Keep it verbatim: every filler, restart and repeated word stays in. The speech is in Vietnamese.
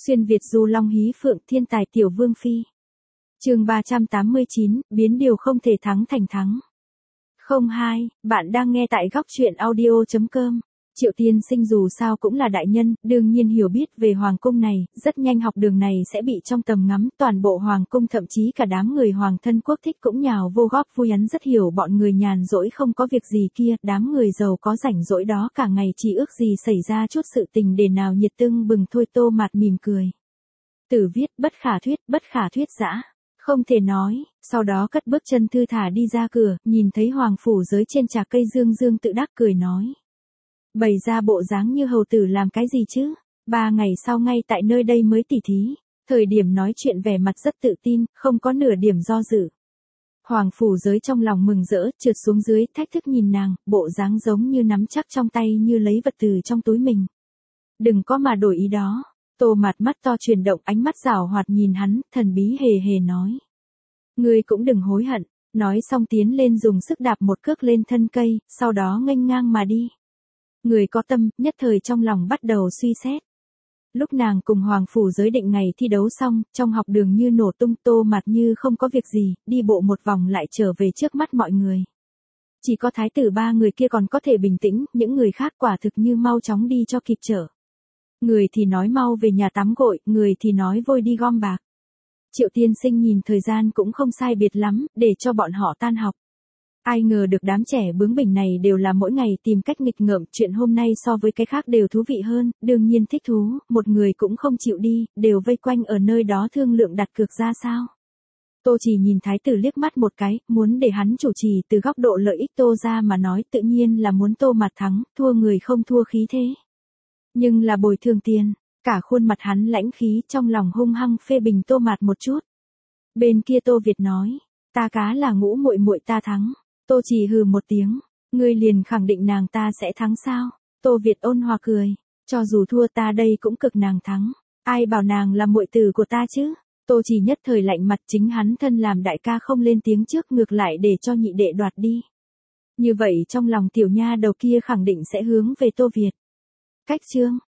Xuyên Việt du long hí phượng thiên tài tiểu vương phi. Chương ba trăm tám mươi chín, biến điều không thể thắng thành thắng. Không hai, bạn đang nghe tại góc truyện audio chấm com. Triệu Tiên Sinh dù sao cũng là đại nhân, đương nhiên hiểu biết về hoàng cung này, rất nhanh học đường này sẽ bị trong tầm ngắm, toàn bộ hoàng cung thậm chí cả đám người hoàng thân quốc thích cũng nhào vô góp vui. Hắn rất hiểu bọn người nhàn rỗi không có việc gì kia, đám người giàu có rảnh rỗi đó cả ngày chỉ ước gì xảy ra chút sự tình để nào nhiệt tưng bừng thôi. Tô Mạt mỉm cười. Tử viết bất khả thuyết, bất khả thuyết dã. Không thể nói, sau đó cất bước chân thư thả đi ra cửa, nhìn thấy hoàng phủ giới trên trà cây dương dương tự đắc cười nói. Bày ra bộ dáng như hầu tử làm cái gì chứ, ba ngày sau ngay tại nơi đây mới tỉ thí, thời điểm nói chuyện vẻ mặt rất tự tin, không có nửa điểm do dự. Hoàng phủ giới trong lòng mừng rỡ, trượt xuống dưới, thách thức nhìn nàng, bộ dáng giống như nắm chắc trong tay như lấy vật từ trong túi mình. Đừng có mà đổi ý đó. Tô Mạt mắt to chuyển động, ánh mắt giảo hoạt nhìn hắn, thần bí hề hề nói. Ngươi cũng đừng hối hận, nói xong tiến lên dùng sức đạp một cước lên thân cây, sau đó nghênh ngang mà đi. Người có tâm, nhất thời trong lòng bắt đầu suy xét. Lúc nàng cùng hoàng phủ giới định ngày thi đấu xong, trong học đường như nổ tung. Tô Mạt như không có việc gì, đi bộ một vòng lại trở về trước mắt mọi người. Chỉ có thái tử ba người kia còn có thể bình tĩnh, những người khác quả thực như mau chóng đi cho kịp trở. Người thì nói mau về nhà tắm gội, người thì nói vội đi gom bạc. Triệu Tiên Sinh nhìn thời gian cũng không sai biệt lắm, để cho bọn họ tan học. Ai ngờ được đám trẻ bướng bỉnh này đều là mỗi ngày tìm cách nghịch ngợm, chuyện hôm nay so với cái khác đều thú vị hơn, đương nhiên thích thú, một người cũng không chịu đi, đều vây quanh ở nơi đó thương lượng đặt cược ra sao. Tô Chỉ nhìn thái tử liếc mắt một cái, muốn để hắn chủ trì từ góc độ lợi ích Tô ra mà nói, tự nhiên là muốn Tô Mạt thắng, thua người không thua khí thế. Nhưng là bồi thường tiền, cả khuôn mặt hắn lãnh khí, trong lòng hung hăng phê bình Tô Mạt một chút. Bên kia Tô Việt nói, ta cá là ngũ muội muội ta thắng. Tô Chỉ hừ một tiếng, ngươi liền khẳng định nàng ta sẽ thắng sao? Tô Việt ôn hòa cười, cho dù thua ta đây cũng cực nàng thắng, ai bảo nàng là muội tử của ta chứ? Tô Chỉ nhất thời lạnh mặt, chính hắn thân làm đại ca không lên tiếng trước, ngược lại để cho nhị đệ đoạt đi. Như vậy trong lòng tiểu nha đầu kia khẳng định sẽ hướng về Tô Việt. Cách chương